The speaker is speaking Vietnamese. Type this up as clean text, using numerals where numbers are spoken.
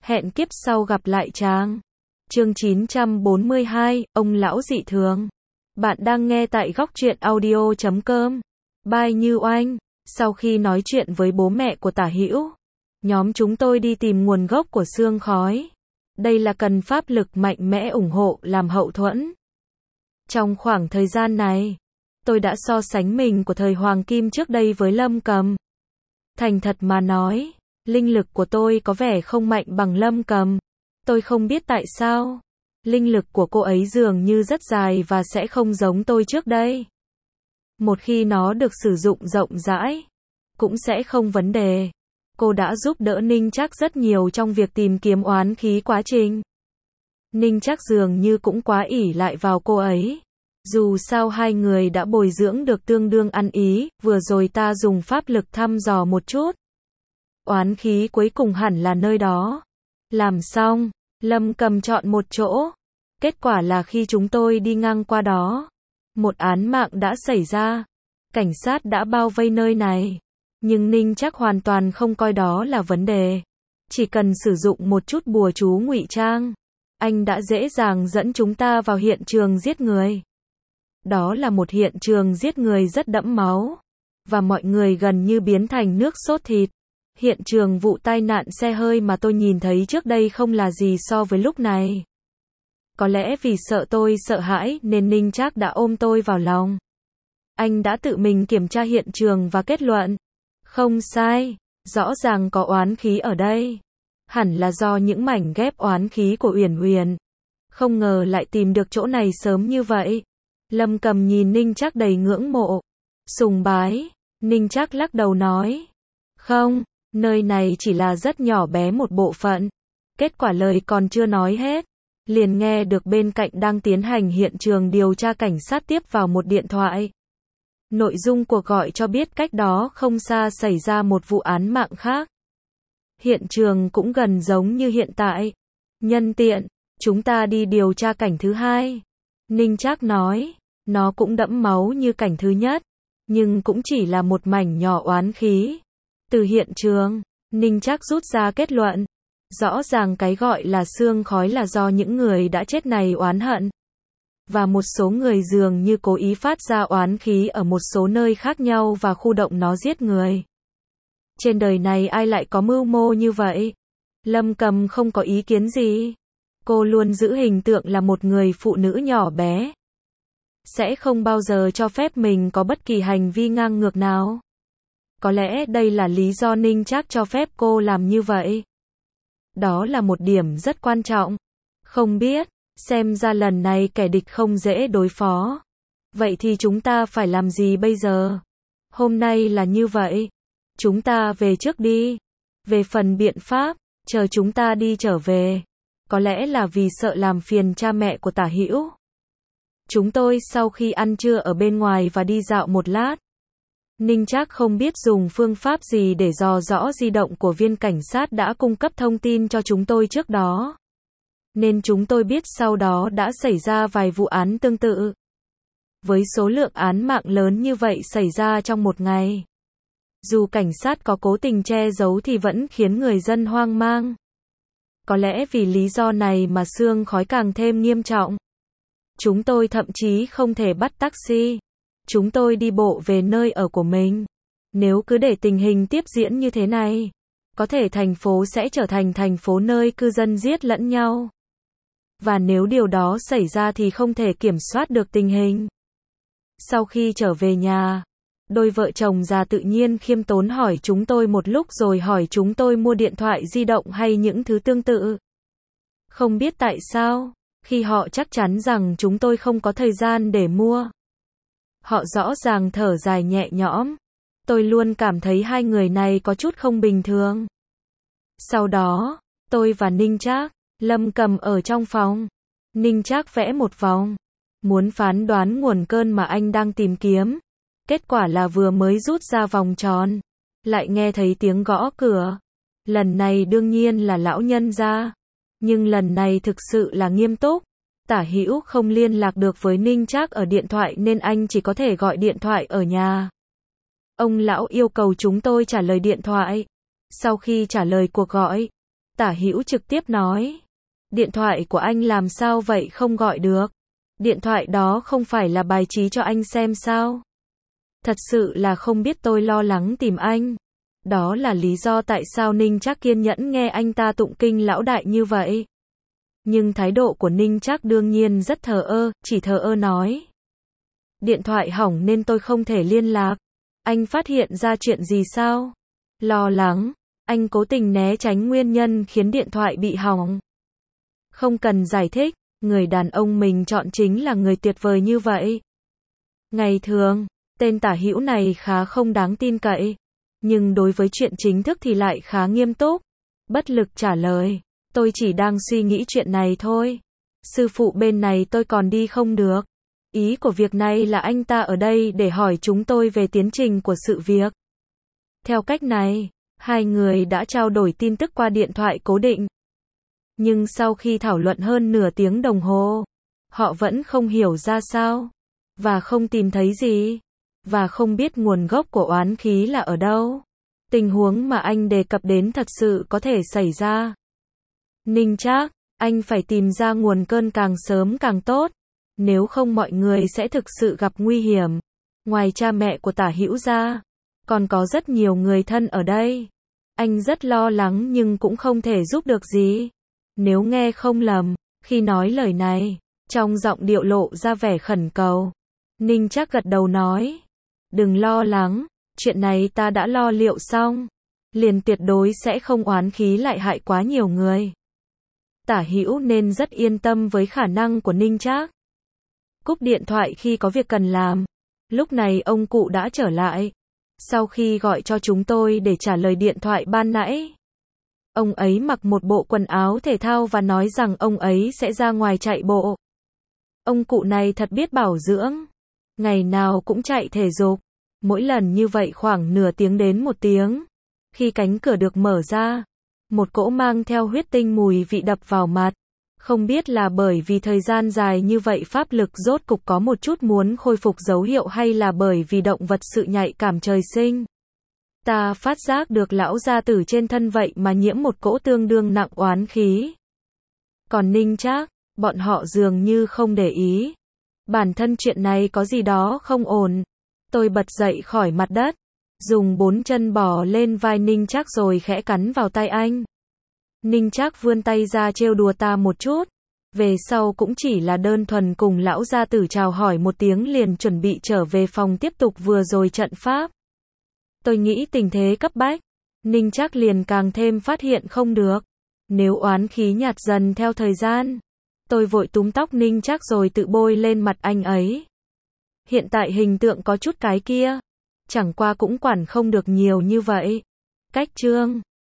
Hẹn kiếp sau gặp lại chàng. Chương 942, ông lão dị thường. Bạn đang nghe tại góc truyện audio.com. By Như Oanh. Sau khi nói chuyện với bố mẹ của Tả Hữu, nhóm chúng tôi đi tìm nguồn gốc của xương khói. Đây là cần pháp lực mạnh mẽ ủng hộ làm hậu thuẫn. Trong khoảng thời gian này, tôi đã so sánh mình của thời Hoàng Kim trước đây với Lâm Cầm. Thành thật mà nói, linh lực của tôi có vẻ không mạnh bằng Lâm Cầm. Tôi không biết tại sao. Linh lực của cô ấy dường như rất dài và sẽ không giống tôi trước đây. Một khi nó được sử dụng rộng rãi, cũng sẽ không vấn đề. Cô đã giúp đỡ Ninh Trác rất nhiều trong việc tìm kiếm oán khí quá trình. Ninh Trác dường như cũng quá ỷ lại vào cô ấy. Dù sao hai người đã bồi dưỡng được tương đương ăn ý, vừa rồi ta dùng pháp lực thăm dò một chút. Oán khí cuối cùng hẳn là nơi đó. Làm xong, Lâm Cầm chọn một chỗ. Kết quả là khi chúng tôi đi ngang qua đó, một án mạng đã xảy ra. Cảnh sát đã bao vây nơi này. Nhưng Ninh Trác hoàn toàn không coi đó là vấn đề. Chỉ cần sử dụng một chút bùa chú ngụy trang, anh đã dễ dàng dẫn chúng ta vào hiện trường giết người. Đó là một hiện trường giết người rất đẫm máu, và mọi người gần như biến thành nước sốt thịt. Hiện trường vụ tai nạn xe hơi mà tôi nhìn thấy trước đây không là gì so với lúc này. Có lẽ vì sợ tôi sợ hãi nên Ninh Trác đã ôm tôi vào lòng. Anh đã tự mình kiểm tra hiện trường và kết luận. Không sai, rõ ràng có oán khí ở đây. Hẳn là do những mảnh ghép oán khí của Uyển Uyển. Không ngờ lại tìm được chỗ này sớm như vậy. Lâm Cầm nhìn Ninh Trác đầy ngưỡng mộ, sùng bái. Ninh Trác lắc đầu nói. Không, nơi này chỉ là rất nhỏ bé một bộ phận. Kết quả lời còn chưa nói hết, liền nghe được bên cạnh đang tiến hành hiện trường điều tra cảnh sát tiếp vào một điện thoại. Nội dung cuộc gọi cho biết cách đó không xa xảy ra một vụ án mạng khác. Hiện trường cũng gần giống như hiện tại. Nhân tiện, chúng ta đi điều tra cảnh thứ hai. Ninh Trác nói, nó cũng đẫm máu như cảnh thứ nhất, nhưng cũng chỉ là một mảnh nhỏ oán khí. Từ hiện trường, Ninh Trác rút ra kết luận. Rõ ràng cái gọi là xương khói là do những người đã chết này oán hận. Và một số người dường như cố ý phát ra oán khí ở một số nơi khác nhau và khu động nó giết người. Trên đời này ai lại có mưu mô như vậy? Lâm Cầm không có ý kiến gì. Cô luôn giữ hình tượng là một người phụ nữ nhỏ bé. Sẽ không bao giờ cho phép mình có bất kỳ hành vi ngang ngược nào. Có lẽ đây là lý do Ninh Trác cho phép cô làm như vậy. Đó là một điểm rất quan trọng. Không biết, xem ra lần này kẻ địch không dễ đối phó. Vậy thì chúng ta phải làm gì bây giờ? Hôm nay là như vậy. Chúng ta về trước đi. Về phần biện pháp, chờ chúng ta đi trở về. Có lẽ là vì sợ làm phiền cha mẹ của Tả Hữu. Chúng tôi sau khi ăn trưa ở bên ngoài và đi dạo một lát. Ninh Trác không biết dùng phương pháp gì để dò rõ di động của viên cảnh sát đã cung cấp thông tin cho chúng tôi trước đó. Nên chúng tôi biết sau đó đã xảy ra vài vụ án tương tự. Với số lượng án mạng lớn như vậy xảy ra trong một ngày, dù cảnh sát có cố tình che giấu thì vẫn khiến người dân hoang mang. Có lẽ vì lý do này mà xương khói càng thêm nghiêm trọng. Chúng tôi thậm chí không thể bắt taxi. Chúng tôi đi bộ về nơi ở của mình. Nếu cứ để tình hình tiếp diễn như thế này, có thể thành phố sẽ trở thành thành phố nơi cư dân giết lẫn nhau. Và nếu điều đó xảy ra thì không thể kiểm soát được tình hình. Sau khi trở về nhà, đôi vợ chồng già tự nhiên khiêm tốn hỏi chúng tôi một lúc rồi hỏi chúng tôi mua điện thoại di động hay những thứ tương tự. Không biết tại sao, khi họ chắc chắn rằng chúng tôi không có thời gian để mua. Họ rõ ràng thở dài nhẹ nhõm. Tôi luôn cảm thấy hai người này có chút không bình thường. Sau đó, tôi và Ninh Trác, Lâm Cầm ở trong phòng. Ninh Trác vẽ một vòng, muốn phán đoán nguồn cơn mà anh đang tìm kiếm. Kết quả là vừa mới rút ra vòng tròn, lại nghe thấy tiếng gõ cửa. Lần này đương nhiên là lão nhân gia. Nhưng lần này thực sự là nghiêm túc. Tả Hữu không liên lạc được với Ninh Trác ở điện thoại nên anh chỉ có thể gọi điện thoại ở nhà. Ông lão yêu cầu chúng tôi trả lời điện thoại. Sau khi trả lời cuộc gọi, Tả Hữu trực tiếp nói. Điện thoại của anh làm sao vậy không gọi được? Điện thoại đó không phải là bài trí cho anh xem sao? Thật sự là không biết tôi lo lắng tìm anh. Đó là lý do tại sao Ninh Trác kiên nhẫn nghe anh ta tụng kinh lão đại như vậy. Nhưng thái độ của Ninh Trác đương nhiên rất thờ ơ, chỉ thờ ơ nói. Điện thoại hỏng nên tôi không thể liên lạc. Anh phát hiện ra chuyện gì sao? Lo lắng, anh cố tình né tránh nguyên nhân khiến điện thoại bị hỏng. Không cần giải thích, người đàn ông mình chọn chính là người tuyệt vời như vậy. Ngày thường, tên Tả Hữu này khá không đáng tin cậy, nhưng đối với chuyện chính thức thì lại khá nghiêm túc. Bất lực trả lời, tôi chỉ đang suy nghĩ chuyện này thôi. Sư phụ bên này tôi còn đi không được. Ý của việc này là anh ta ở đây để hỏi chúng tôi về tiến trình của sự việc. Theo cách này, hai người đã trao đổi tin tức qua điện thoại cố định. Nhưng sau khi thảo luận hơn nửa tiếng đồng hồ, họ vẫn không hiểu ra sao, và không tìm thấy gì, và không biết nguồn gốc của oán khí là ở đâu. Tình huống mà anh đề cập đến thật sự có thể xảy ra. Ninh Trác, anh phải tìm ra nguồn cơn càng sớm càng tốt, nếu không mọi người sẽ thực sự gặp nguy hiểm. Ngoài cha mẹ của Tả Hữu ra, còn có rất nhiều người thân ở đây. Anh rất lo lắng nhưng cũng không thể giúp được gì. Nếu nghe không lầm, khi nói lời này, trong giọng điệu lộ ra vẻ khẩn cầu. Ninh Trác gật đầu nói, đừng lo lắng, chuyện này ta đã lo liệu xong, liền tuyệt đối sẽ không oán khí lại hại quá nhiều người. Tả Hữu nên rất yên tâm với khả năng của Ninh Trác. Cúp điện thoại khi có việc cần làm. Lúc này ông cụ đã trở lại. Sau khi gọi cho chúng tôi để trả lời điện thoại ban nãy, ông ấy mặc một bộ quần áo thể thao và nói rằng ông ấy sẽ ra ngoài chạy bộ. Ông cụ này thật biết bảo dưỡng. Ngày nào cũng chạy thể dục. Mỗi lần như vậy khoảng nửa tiếng đến 1 tiếng. Khi cánh cửa được mở ra, một cỗ mang theo huyết tinh mùi vị đập vào mặt. Không biết là bởi vì thời gian dài như vậy pháp lực rốt cục có một chút muốn khôi phục dấu hiệu hay là bởi vì động vật sự nhạy cảm trời sinh. Ta phát giác được lão gia tử trên thân vậy mà nhiễm một cỗ tương đương nặng oán khí. Còn Ninh Trác, bọn họ dường như không để ý. Bản thân chuyện này có gì đó không ổn. Tôi bật dậy khỏi mặt đất, dùng 4 chân bò lên vai Ninh Trác rồi khẽ cắn vào tay anh. Ninh Trác vươn tay ra trêu đùa ta một chút. Về sau cũng chỉ là đơn thuần cùng lão gia tử chào hỏi một tiếng liền chuẩn bị trở về phòng tiếp tục vừa rồi trận pháp. Tôi nghĩ tình thế cấp bách, Ninh Trác liền càng thêm phát hiện không được. Nếu oán khí nhạt dần theo thời gian, tôi vội túm tóc Ninh Trác rồi tự bôi lên mặt anh ấy. Hiện tại hình tượng có chút cái kia, chẳng qua cũng quản không được nhiều như vậy. Cách chương